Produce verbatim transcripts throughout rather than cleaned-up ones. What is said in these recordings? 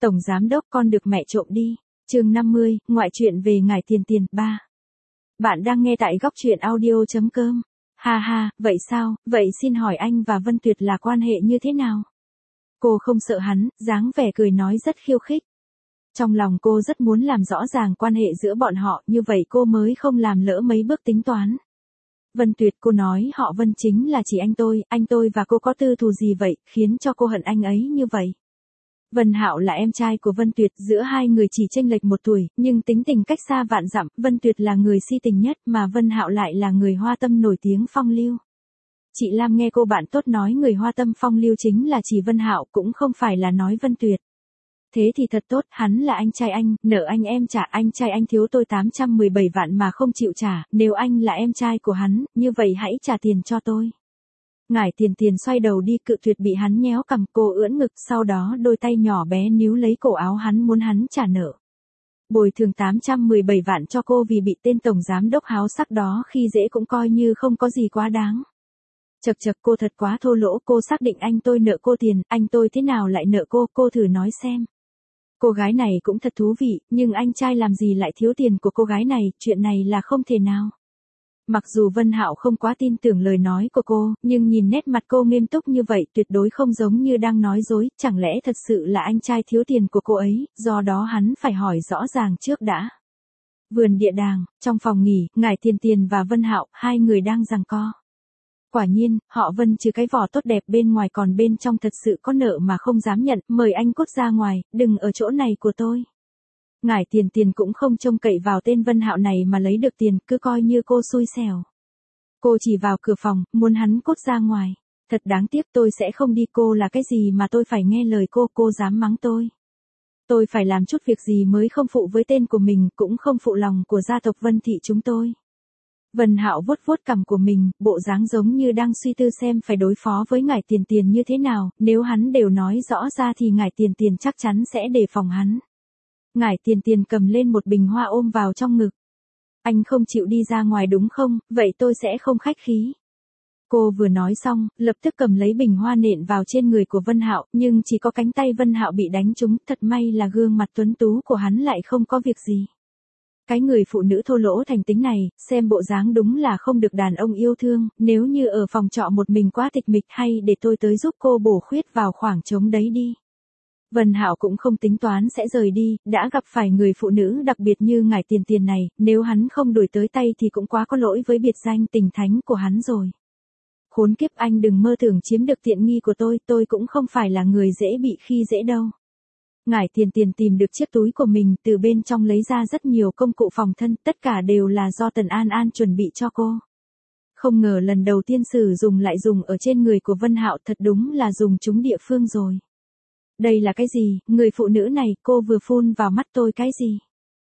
Tổng giám đốc con được mẹ trộm đi. Chương năm mươi, ngoại truyện về ngải tiền tiền, ba. Bạn đang nghe tại góc truyện audio chấm com. Ha ha, vậy sao, vậy xin hỏi anh và Vân Tuyệt là quan hệ như thế nào? Cô không sợ hắn, dáng vẻ cười nói rất khiêu khích. Trong lòng cô rất muốn làm rõ ràng quan hệ giữa bọn họ, như vậy cô mới không làm lỡ mấy bước tính toán. Vân Tuyệt, cô nói họ Vân chính là chỉ anh tôi, anh tôi và cô có tư thù gì vậy, khiến cho cô hận anh ấy như vậy? Vân Hạo là em trai của Vân Tuyệt, giữa hai người chỉ chênh lệch một tuổi, nhưng tính tình cách xa vạn dặm, Vân Tuyệt là người si tình nhất mà Vân Hạo lại là người hoa tâm nổi tiếng phong lưu. Chị Lam nghe cô bạn tốt nói người hoa tâm phong lưu chính là chỉ Vân Hạo, cũng không phải là nói Vân Tuyệt. Thế thì thật tốt, hắn là anh trai anh, nợ anh em trả, anh trai anh thiếu tôi tám trăm mười bảy vạn mà không chịu trả, nếu anh là em trai của hắn, như vậy hãy trả tiền cho tôi. Ngải tiền tiền xoay đầu đi, cự tuyệt bị hắn nhéo cằm, cô ưỡn ngực, sau đó đôi tay nhỏ bé níu lấy cổ áo hắn muốn hắn trả nợ. Bồi thường tám trăm mười bảy vạn cho cô vì bị tên tổng giám đốc háo sắc đó khi dễ cũng coi như không có gì quá đáng. Chật chật, cô thật quá thô lỗ, cô xác định anh tôi nợ cô tiền, anh tôi thế nào lại nợ cô, cô thử nói xem. Cô gái này cũng thật thú vị, nhưng anh trai làm gì lại thiếu tiền của cô gái này, chuyện này là không thể nào. Mặc dù Vân Hạo không quá tin tưởng lời nói của cô, nhưng nhìn nét mặt cô nghiêm túc như vậy tuyệt đối không giống như đang nói dối, chẳng lẽ thật sự là anh trai thiếu tiền của cô ấy, do đó hắn phải hỏi rõ ràng trước đã. Vườn địa đàng, trong phòng nghỉ, ngải tiền tiền và Vân Hạo, hai người đang giằng co. Quả nhiên, họ Vân trừ cái vỏ tốt đẹp bên ngoài còn bên trong thật sự có nợ mà không dám nhận, mời anh cút ra ngoài, đừng ở chỗ này của tôi. Ngải tiền tiền cũng không trông cậy vào tên Vân Hạo này mà lấy được tiền, cứ coi như cô xui xẻo. Cô chỉ vào cửa phòng, muốn hắn cút ra ngoài. Thật đáng tiếc, tôi sẽ không đi, cô là cái gì mà tôi phải nghe lời cô, cô dám mắng tôi. Tôi phải làm chút việc gì mới không phụ với tên của mình, cũng không phụ lòng của gia tộc Vân thị chúng tôi. Vân Hạo vuốt vuốt cằm của mình, bộ dáng giống như đang suy tư xem phải đối phó với ngải tiền tiền như thế nào, nếu hắn đều nói rõ ra thì ngải tiền tiền chắc chắn sẽ đề phòng hắn. Ngải tiền tiền cầm lên một bình hoa ôm vào trong ngực. Anh không chịu đi ra ngoài đúng không, vậy tôi sẽ không khách khí. Cô vừa nói xong, lập tức cầm lấy bình hoa nện vào trên người của Vân Hạo, nhưng chỉ có cánh tay Vân Hạo bị đánh trúng, thật may là gương mặt tuấn tú của hắn lại không có việc gì. Cái người phụ nữ thô lỗ thành tính này, xem bộ dáng đúng là không được đàn ông yêu thương, nếu như ở phòng trọ một mình quá tịch mịch hay để tôi tới giúp cô bổ khuyết vào khoảng trống đấy đi. Vân Hạo cũng không tính toán sẽ rời đi, đã gặp phải người phụ nữ đặc biệt như ngải tiền tiền này, nếu hắn không đuổi tới tay thì cũng quá có lỗi với biệt danh tình thánh của hắn rồi. Khốn kiếp, anh đừng mơ tưởng chiếm được tiện nghi của tôi, tôi cũng không phải là người dễ bị khi dễ đâu. Ngải tiền tiền tìm được chiếc túi của mình, từ bên trong lấy ra rất nhiều công cụ phòng thân, tất cả đều là do Tần An An chuẩn bị cho cô. Không ngờ lần đầu tiên sử dụng lại dùng ở trên người của Vân Hạo, thật đúng là dùng trúng địa phương rồi. Đây là cái gì, người phụ nữ này, cô vừa phun vào mắt tôi cái gì?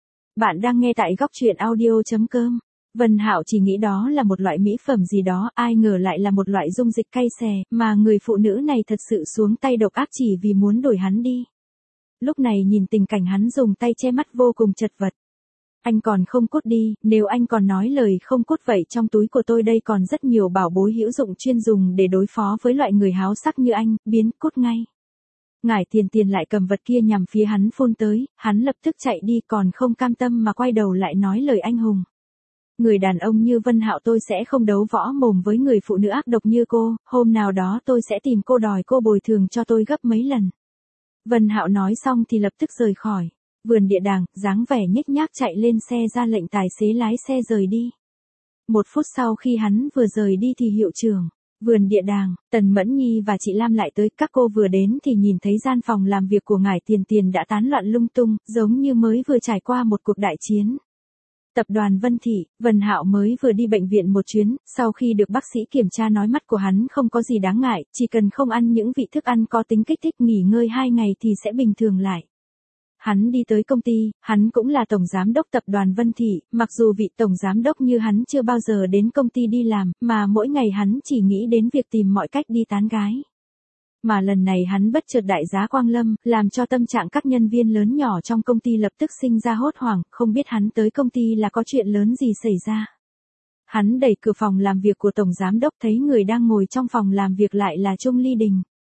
Bạn đang nghe tại góc truyện audio chấm com. Vân Hạo chỉ nghĩ đó là một loại mỹ phẩm gì đó, ai ngờ lại là một loại dung dịch cay xè, mà người phụ nữ này thật sự xuống tay độc ác chỉ vì muốn đuổi hắn đi. Lúc này nhìn tình cảnh hắn dùng tay che mắt vô cùng chật vật. Anh còn không cút đi, nếu anh còn nói lời không cút vậy trong túi của tôi đây còn rất nhiều bảo bối hữu dụng chuyên dùng để đối phó với loại người háo sắc như anh, biến cút ngay. Ngải tiền tiền lại cầm vật kia nhằm phía hắn phun tới, hắn lập tức chạy đi còn không cam tâm mà quay đầu lại nói lời anh hùng. Người đàn ông như Vân Hạo tôi sẽ không đấu võ mồm với người phụ nữ ác độc như cô, hôm nào đó tôi sẽ tìm cô đòi cô bồi thường cho tôi gấp mấy lần. Vân Hạo nói xong thì lập tức rời khỏi. Vườn địa đàng, dáng vẻ nhếch nhác chạy lên xe ra lệnh tài xế lái xe rời đi. Một phút sau khi hắn vừa rời đi thì hiệu trưởng. Vườn địa đàng, Tần Mẫn Nhi và chị Lam lại tới, các cô vừa đến thì nhìn thấy gian phòng làm việc của ngải tiền tiền đã tán loạn lung tung, giống như mới vừa trải qua một cuộc đại chiến. Tập đoàn Vân Thị, Vân Hạo mới vừa đi bệnh viện một chuyến, sau khi được bác sĩ kiểm tra nói mắt của hắn không có gì đáng ngại, chỉ cần không ăn những vị thức ăn có tính kích thích nghỉ ngơi hai ngày thì sẽ bình thường lại. Hắn đi tới công ty, hắn cũng là tổng giám đốc tập đoàn Vân Thị, mặc dù vị tổng giám đốc như hắn chưa bao giờ đến công ty đi làm, mà mỗi ngày hắn chỉ nghĩ đến việc tìm mọi cách đi tán gái. Mà lần này hắn bất chợt đại giá Quang Lâm, làm cho tâm trạng các nhân viên lớn nhỏ trong công ty lập tức sinh ra hốt hoảng, không biết hắn tới công ty là có chuyện lớn gì xảy ra. Hắn đẩy cửa phòng làm việc của tổng giám đốc thấy người đang ngồi trong phòng làm việc lại là Trung Ly Đình.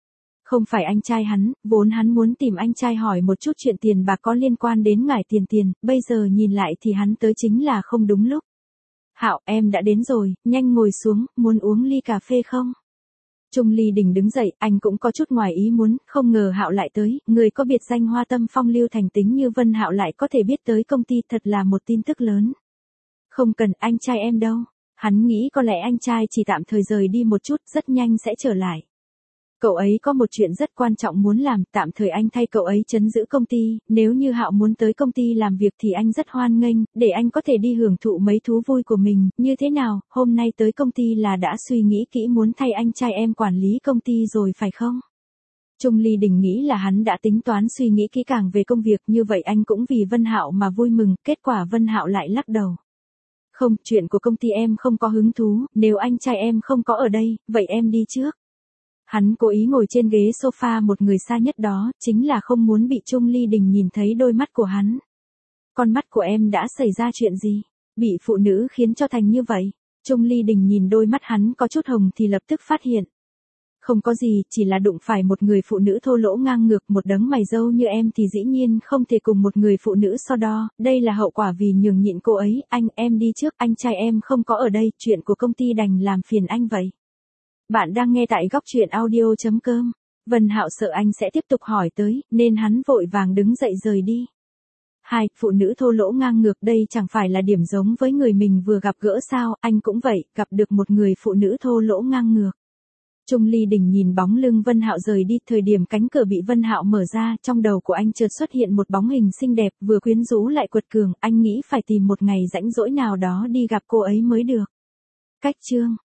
Không phải anh trai hắn, vốn hắn muốn tìm anh trai hỏi một chút chuyện tiền bạc có liên quan đến ngải tiền tiền, bây giờ nhìn lại thì hắn tới chính là không đúng lúc. Hạo, em đã đến rồi, nhanh ngồi xuống, muốn uống ly cà phê không? Trung Ly Đình đứng dậy, anh cũng có chút ngoài ý muốn, không ngờ Hạo lại tới, người có biệt danh hoa tâm phong lưu thành tính như Vân Hạo lại có thể biết tới công ty, thật là một tin tức lớn. Không cần, anh trai em đâu? Hắn nghĩ có lẽ anh trai chỉ tạm thời rời đi một chút, rất nhanh sẽ trở lại. Cậu ấy có một chuyện rất quan trọng muốn làm, tạm thời anh thay cậu ấy trấn giữ công ty, nếu như Hạo muốn tới công ty làm việc thì anh rất hoan nghênh, để anh có thể đi hưởng thụ mấy thú vui của mình, như thế nào, hôm nay tới công ty là đã suy nghĩ kỹ muốn thay anh trai em quản lý công ty rồi phải không? Trung Ly Đình nghĩ là hắn đã tính toán suy nghĩ kỹ càng về công việc, như vậy anh cũng vì Vân Hạo mà vui mừng, kết quả Vân Hạo lại lắc đầu. Không, chuyện của công ty em không có hứng thú, nếu anh trai em không có ở đây, vậy em đi trước. Hắn cố ý ngồi trên ghế sofa một người xa nhất đó, chính là không muốn bị Trung Ly Đình nhìn thấy đôi mắt của hắn. Con mắt của em đã xảy ra chuyện gì? Bị phụ nữ khiến cho thành như vậy? Trung Ly Đình nhìn đôi mắt hắn có chút hồng thì lập tức phát hiện. Không có gì, chỉ là đụng phải một người phụ nữ thô lỗ ngang ngược, một đấng mày râu như em thì dĩ nhiên không thể cùng một người phụ nữ so đo, đây là hậu quả vì nhường nhịn cô ấy, anh, em đi trước, anh trai em không có ở đây, chuyện của công ty đành làm phiền anh vậy. Bạn đang nghe tại góc truyện audio chấm com. Vân Hạo sợ anh sẽ tiếp tục hỏi tới, nên hắn vội vàng đứng dậy rời đi. Hai, phụ nữ thô lỗ ngang ngược đây chẳng phải là điểm giống với người mình vừa gặp gỡ sao, anh cũng vậy, gặp được một người phụ nữ thô lỗ ngang ngược. Trung Ly Đình nhìn bóng lưng Vân Hạo rời đi, thời điểm cánh cửa bị Vân Hạo mở ra, trong đầu của anh chợt xuất hiện một bóng hình xinh đẹp, vừa quyến rũ lại quật cường, anh nghĩ phải tìm một ngày rãnh rỗi nào đó đi gặp cô ấy mới được. Cách chương